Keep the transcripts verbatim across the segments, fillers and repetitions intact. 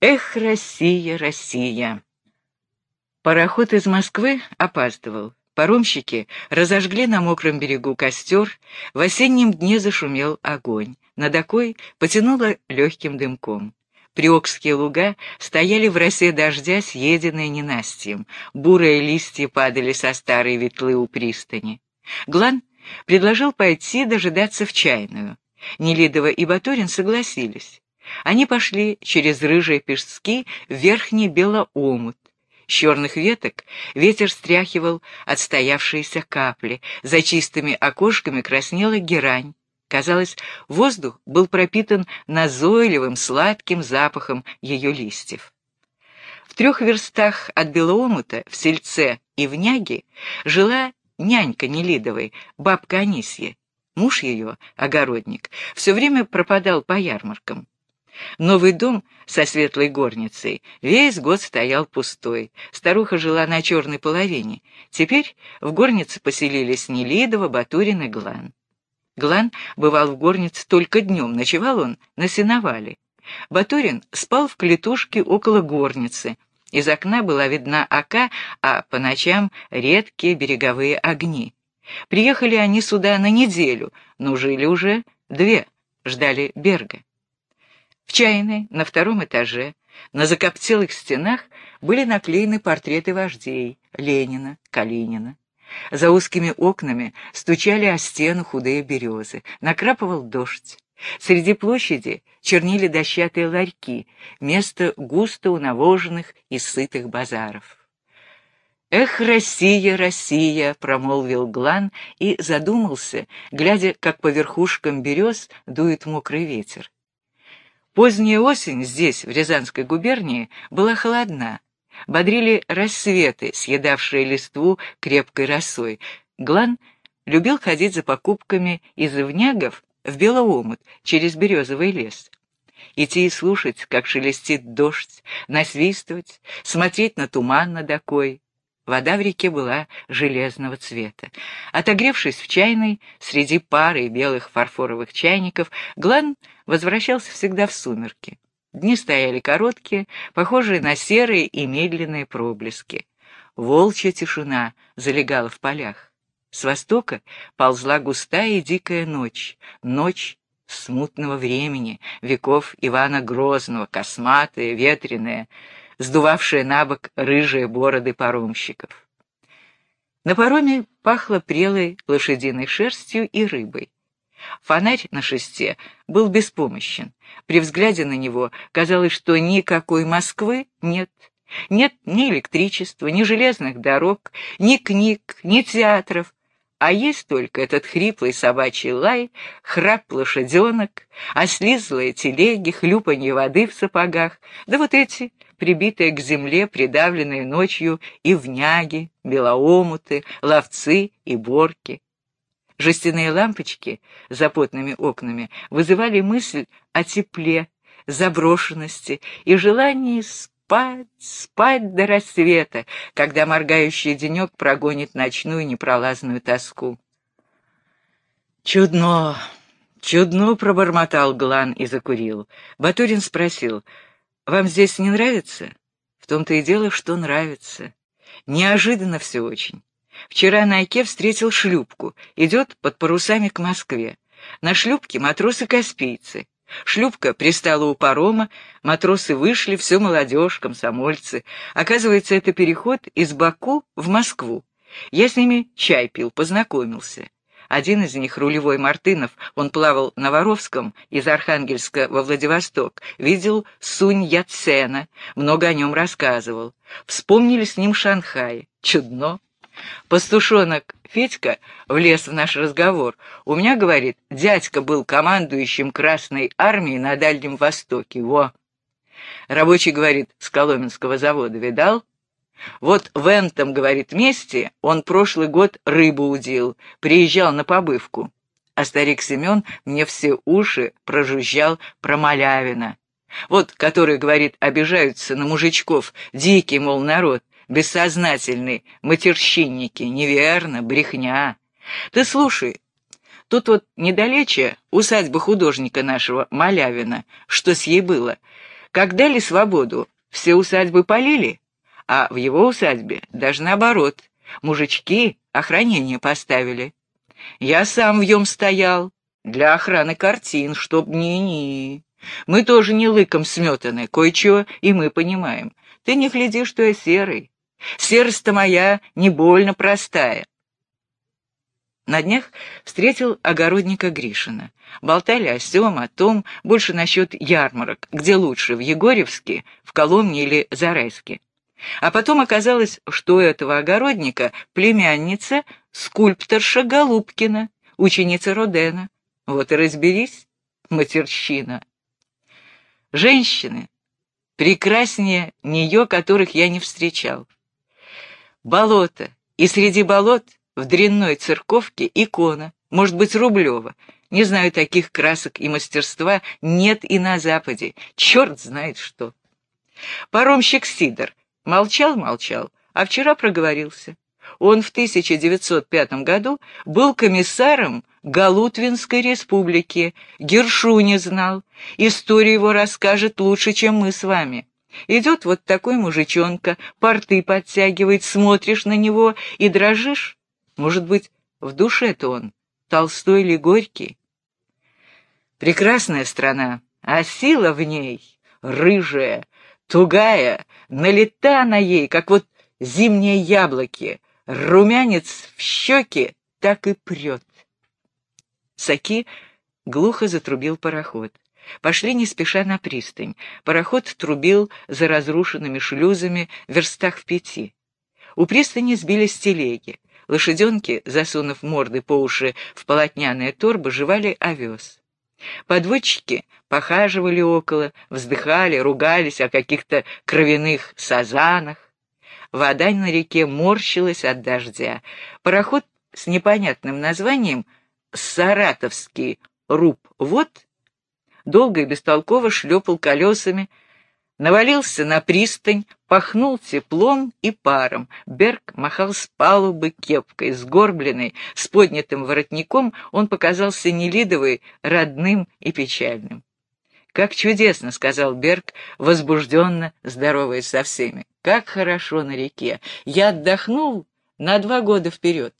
Эх, Россия, Россия! Пароход из Москвы опаздывал. Паромщики разожгли на мокром берегу костер, в осеннем дне зашумел огонь. Над Окой потянуло легким дымком. Приокские луга стояли в росе дождя, съеденные ненастьем. Бурые листья падали со старой ветлы у пристани. Глан предложил пойти дожидаться в чайную. Нелидова и Батурин согласились. Они пошли через рыжие пески в верхний белоомут. С черных веток ветер стряхивал отстоявшиеся капли, за чистыми окошками краснела герань. Казалось, воздух был пропитан назойливым сладким запахом ее листьев. В трех верстах от белоомута, в сельце и в няге, жила нянька Нелидовой, бабка Анисья. Муж ее, огородник, все время пропадал по ярмаркам. Новый дом со светлой горницей весь год стоял пустой. Старуха жила на черной половине. Теперь в горнице поселились Нелидова, Батурин и Глан. Глан бывал в горнице только днем, ночевал он на сеновале. Батурин спал в клетушке около горницы. Из окна была видна Ока, а по ночам редкие береговые огни. Приехали они сюда на неделю, но жили уже две, ждали Берга. В чайной, на втором этаже, на закоптелых стенах были наклеены портреты вождей Ленина, Калинина. За узкими окнами стучали о стену худые березы, накрапывал дождь. Среди площади чернили дощатые ларьки, место густо унавоженных и сытых базаров. «Эх, Россия, Россия!» — промолвил Глан и задумался, глядя, как по верхушкам берез дует мокрый ветер. Поздняя осень здесь, в Рязанской губернии, была холодна. Бодрили рассветы, съедавшие листву крепкой росой. Глан любил ходить за покупками из Ивнягов в Белоомут через березовый лес. Идти и слушать, как шелестит дождь, насвистывать, смотреть на туман над Окой. Вода в реке была железного цвета. Отогревшись в чайной, среди пары белых фарфоровых чайников, Глан возвращался всегда в сумерки. Дни стояли короткие, похожие на серые и медленные проблески. Волчья тишина залегала в полях. С востока ползла густая и дикая ночь, ночь смутного времени, веков Ивана Грозного, косматая, ветреная, сдувавшие на бок рыжие бороды паромщиков. На пароме пахло прелой лошадиной шерстью и рыбой. Фонарь на шесте был беспомощен. При взгляде на него казалось, что никакой Москвы нет. Нет ни электричества, ни железных дорог, ни книг, ни театров, а есть только этот хриплый собачий лай, храп лошаденок, ослизлые телеги, хлюпанье воды в сапогах, да вот эти прибитые к земле, придавленные ночью ивняги, белоомуты, ловцы и борки. Жестяные лампочки за потными окнами вызывали мысль о тепле, заброшенности и желании спать, спать до рассвета, когда моргающий денек прогонит ночную непролазную тоску. «Чудно, чудно!» — пробормотал Глан и закурил. Батурин спросил: «Вам здесь не нравится?» «В том-то и дело, что нравится. Неожиданно все очень. Вчера на Оке встретил шлюпку, идет под парусами к Москве. На шлюпке матросы-каспийцы. Шлюпка пристала у парома, матросы вышли, все молодежь, комсомольцы. Оказывается, это переход из Баку в Москву. Я с ними чай пил, познакомился. Один из них, рулевой Мартынов, он плавал на Воровском из Архангельска во Владивосток, видел Сунь Яцена, много о нем рассказывал. Вспомнили с ним Шанхай. Чудно. Пастушонок Федька влез в наш разговор. У меня, говорит, дядька был командующим Красной армией на Дальнем Востоке. Во! Рабочий, говорит, с Коломенского завода, видал? Вот в этом, говорит, месте он прошлый год рыбу удил, приезжал на побывку. А старик Семен мне все уши прожужжал про Малявина. Вот, который, говорит, обижаются на мужичков, дикий, мол, народ, бессознательный, матерщинники, неверно, брехня. Ты слушай, тут вот недалече усадьба художника нашего Малявина, что с ей было. Как дали свободу, все усадьбы полили, а в его усадьбе даже наоборот, мужички охранение поставили. Я сам в нем стоял, для охраны картин, чтоб ни-ни. Мы тоже не лыком сметаны, кое-чего и мы понимаем. Ты не гляди, что я серый. Серость-то моя не больно простая. На днях встретил огородника Гришина. Болтали о сём, о том, больше насчет ярмарок, где лучше, в Егорьевске, в Коломне или Зарайске. А потом оказалось, что у этого огородника племянница скульпторша Голубкина, ученица Родена. Вот и разберись, матерщина. Женщины прекраснее нее, которых я не встречал. Болото, и среди болот в дрянной церковке икона, может быть, Рублева. Не знаю, таких красок и мастерства нет и на Западе. Черт знает что. Паромщик Сидор молчал-молчал, а вчера проговорился. Он в тысяча девятьсот пятом году был комиссаром Галутвинской республики, Гершуни знал. Историю его расскажет лучше, чем мы с вами. Идет вот такой мужичонка, порты подтягивает, смотришь на него и дрожишь. Может быть, в душе-то он Толстой или Горький? Прекрасная страна, а сила в ней рыжая, тугая, налита на ей, как вот зимние яблоки, румянец в щеки так и прет. Саки глухо затрубил пароход. Пошли не спеша на пристань. Пароход трубил за разрушенными шлюзами в верстах в пяти. У пристани сбились телеги. Лошаденки, засунув морды по уши в полотняные торбы, жевали овес. Подводчики похаживали около, вздыхали, ругались о каких-то кровяных сазанах. Вода на реке морщилась от дождя. Пароход с непонятным названием «Саратовский руб-вод» долго и бестолково шлепал колесами, навалился на пристань, пахнул теплом и паром. Берг махал с палубы кепкой, сгорбленной, с поднятым воротником, он показался Нелидовой родным и печальным. «Как чудесно!» — сказал Берг, возбужденно здороваясь со всеми. «Как хорошо на реке! Я отдохнул на два года вперед!»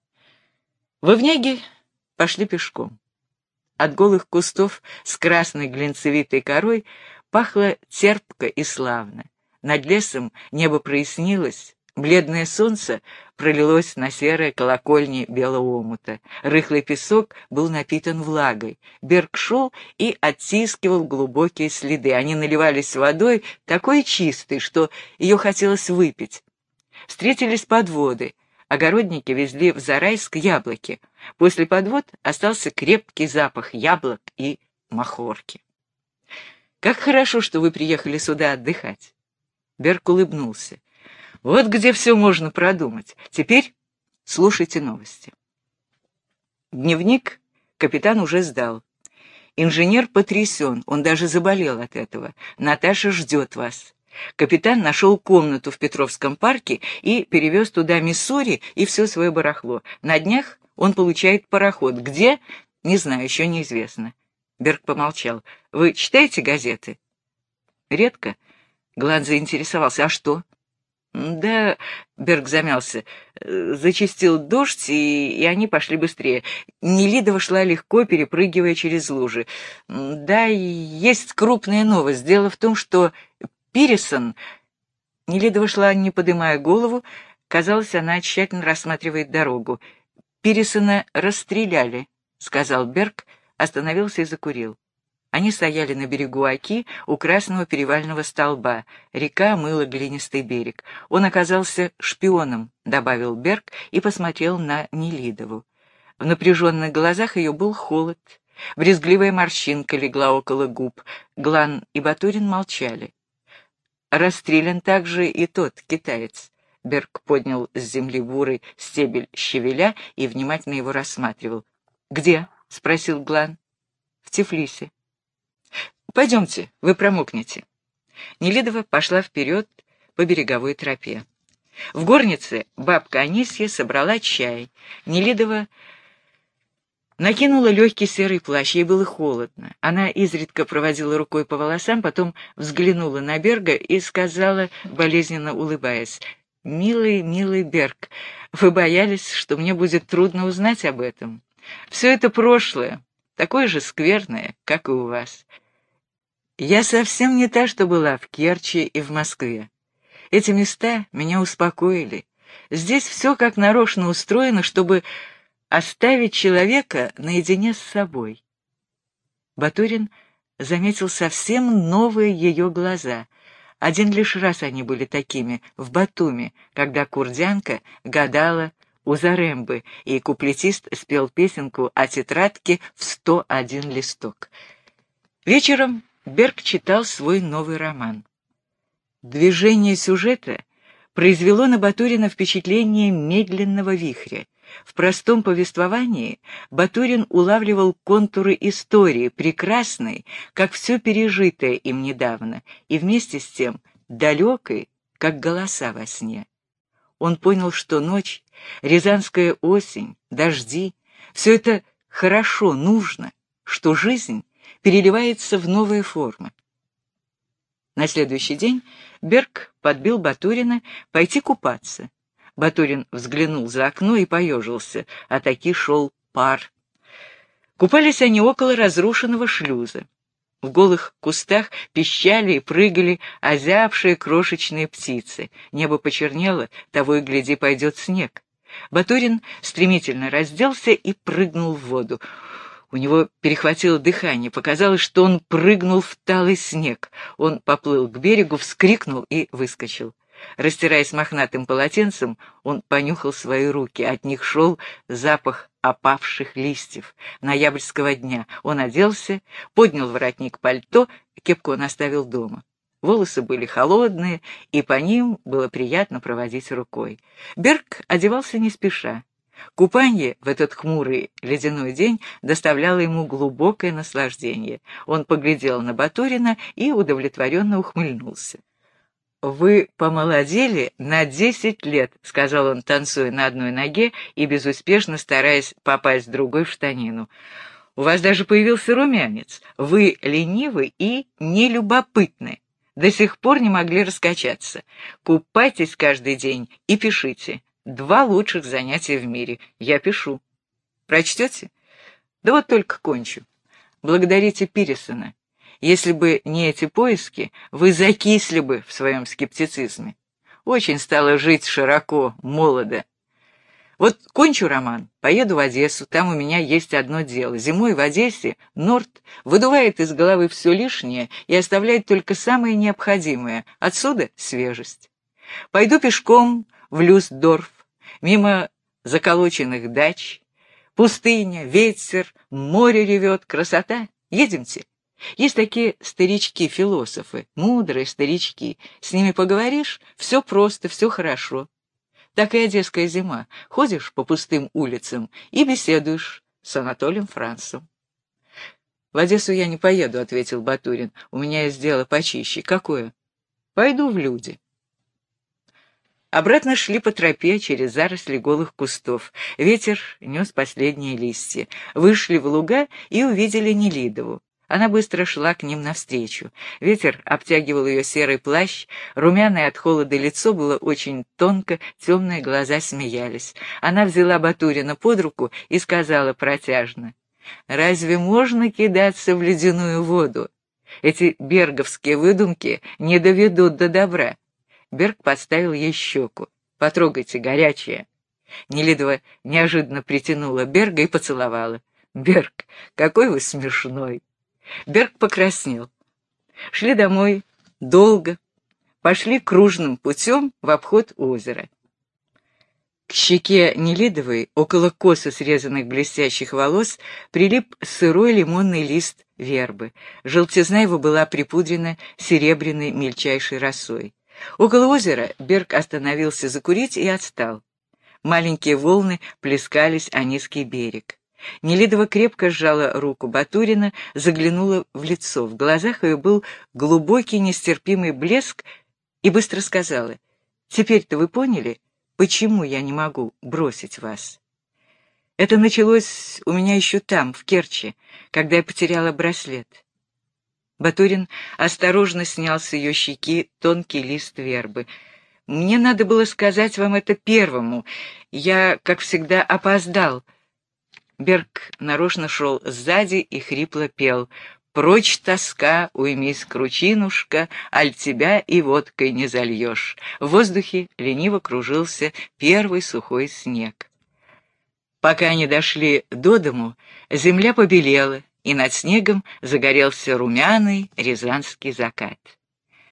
Вовняги пошли пешком. От голых кустов с красной глинцевитой корой пахло терпко и славно. Над лесом небо прояснилось, бледное солнце пролилось на серые колокольни белого омута. Рыхлый песок был напитан влагой. Берг шел и оттискивал глубокие следы. Они наливались водой, такой чистой, что ее хотелось выпить. Встретились подводы. Огородники везли в Зарайск яблоки. После подвод остался крепкий запах яблок и махорки. «Как хорошо, что вы приехали сюда отдыхать!» Берг улыбнулся. «Вот где все можно продумать. Теперь слушайте новости». Дневник капитан уже сдал. Инженер потрясен, он даже заболел от этого. Наташа ждет вас. Капитан нашел комнату в Петровском парке и перевез туда миссури и все свое барахло. На днях он получает пароход. Где? Не знаю, еще неизвестно. Берг помолчал. «Вы читаете газеты?» «Редко». Глан заинтересовался. «А что?» «Да...» — Берг замялся. Зачастил дождь, и, и они пошли быстрее. Нелидова шла легко, перепрыгивая через лужи. «Да, есть крупная новость. Дело в том, что Пирисон...» Нелидова шла, не поднимая голову. Казалось, она тщательно рассматривает дорогу. «Пирисона расстреляли», — сказал Берг, остановился и закурил. Они стояли на берегу Оки у красного перевального столба. Река омыла глинистый берег. Он оказался шпионом, добавил Берг и посмотрел на Нелидову. В напряженных глазах ее был холод. Брезгливая морщинка легла около губ. Глан и Батурин молчали. Расстрелян также и тот, китаец. Берг поднял с земли бурый стебель щавеля и внимательно его рассматривал. «Где?» — спросил Глан. «В Тифлисе». «Пойдемте, вы промокнете». Нелидова пошла вперед по береговой тропе. В горнице бабка Анисья собрала чай. Нелидова Накинула легкий серый плащ, ей было холодно. Она изредка проводила рукой по волосам, потом взглянула на Берга и сказала, болезненно улыбаясь: «Милый, милый Берг, вы боялись, что мне будет трудно узнать об этом. Все это прошлое, такое же скверное, как и у вас. Я совсем не та, что была в Керчи и в Москве. Эти места меня успокоили. Здесь все как нарочно устроено, чтобы оставить человека наедине с собой». Батурин заметил совсем новые ее глаза. Один лишь раз они были такими, в Батуми, когда курдянка гадала у Зарембы, и куплетист спел песенку о тетрадке в сто один листок. Вечером Берг читал свой новый роман. Движение сюжета произвело на Батурина впечатление медленного вихря. В простом повествовании Батурин улавливал контуры истории, прекрасной, как все пережитое им недавно, и вместе с тем далекой, как голоса во сне. Он понял, что ночь, рязанская осень, дожди — все это хорошо, нужно, что жизнь переливается в новые формы. На следующий день Берг подбил Батурина пойти купаться. Батурин взглянул за окно и поежился, а таки шел пар. Купались они около разрушенного шлюза. В голых кустах пищали и прыгали озябшие крошечные птицы. Небо почернело, того и гляди пойдет снег. Батурин стремительно разделся и прыгнул в воду. У него перехватило дыхание, показалось, что он прыгнул в талый снег. Он поплыл к берегу, вскрикнул и выскочил. Растираясь мохнатым полотенцем, он понюхал свои руки. От них шел запах опавших листьев ноябрьского дня. Он оделся, поднял воротник пальто, кепку он оставил дома. Волосы были холодные, и по ним было приятно проводить рукой. Берг одевался не спеша. Купанье в этот хмурый ледяной день доставляло ему глубокое наслаждение. Он поглядел на Батурина и удовлетворенно ухмыльнулся. «Вы помолодели на десять лет», — сказал он, танцуя на одной ноге и безуспешно стараясь попасть другой в штанину. «У вас даже появился румянец. Вы ленивы и нелюбопытны. До сих пор не могли раскачаться. Купайтесь каждый день и пишите. Два лучших занятия в мире. Я пишу. Прочтете? Да вот только кончу. Благодарите Пирисона. Если бы не эти поиски, вы закисли бы в своем скептицизме. Очень стало жить широко, молодо. Вот кончу роман, поеду в Одессу, там у меня есть одно дело. Зимой в Одессе Норт выдувает из головы все лишнее и оставляет только самое необходимое. Отсюда свежесть. Пойду пешком в Люстдорф, мимо заколоченных дач. Пустыня, ветер, море ревет, красота. Едемте. Есть такие старички-философы, мудрые старички. С ними поговоришь — все просто, все хорошо. Так и одесская зима. Ходишь по пустым улицам и беседуешь с Анатолием Францем. — В Одессу я не поеду, — ответил Батурин. — У меня есть дело почище. — Какое? — Пойду в люди. Обратно шли по тропе через заросли голых кустов. Ветер нес последние листья. Вышли в луга и увидели Нелидову. Она быстро шла к ним навстречу. Ветер обтягивал ее серый плащ, румяное от холода лицо было очень тонко, темные глаза смеялись. Она взяла Батурина под руку и сказала протяжно: «Разве можно кидаться в ледяную воду? Эти берговские выдумки не доведут до добра». Берг подставил ей щеку. «Потрогайте, горячее». Нелидова неожиданно притянула Берга и поцеловала. «Берг, какой вы смешной!» Берг покраснел. Шли домой долго, пошли кружным путем в обход озера. К щеке Нелидовой, около косо срезанных блестящих волос, прилип сырой лимонный лист вербы. Желтизна его была припудрена серебряной мельчайшей росой. Около озера Берг остановился закурить и отстал. Маленькие волны плескались о низкий берег. Нелидова крепко сжала руку Батурина, заглянула в лицо. В глазах ее был глубокий нестерпимый блеск и быстро сказала: «Теперь-то вы поняли, почему я не могу бросить вас?» Это началось у меня еще там, в Керчи, когда я потеряла браслет. Батурин осторожно снял с ее щеки тонкий лист вербы. Мне надо было сказать вам это первому. Я, как всегда, опоздал. Берг нарочно шел сзади и хрипло пел: «Прочь тоска, уймись, кручинушка, аль тебя и водкой не зальешь». В воздухе лениво кружился первый сухой снег. Пока они дошли до дому, земля побелела, и над снегом загорелся румяный рязанский закат.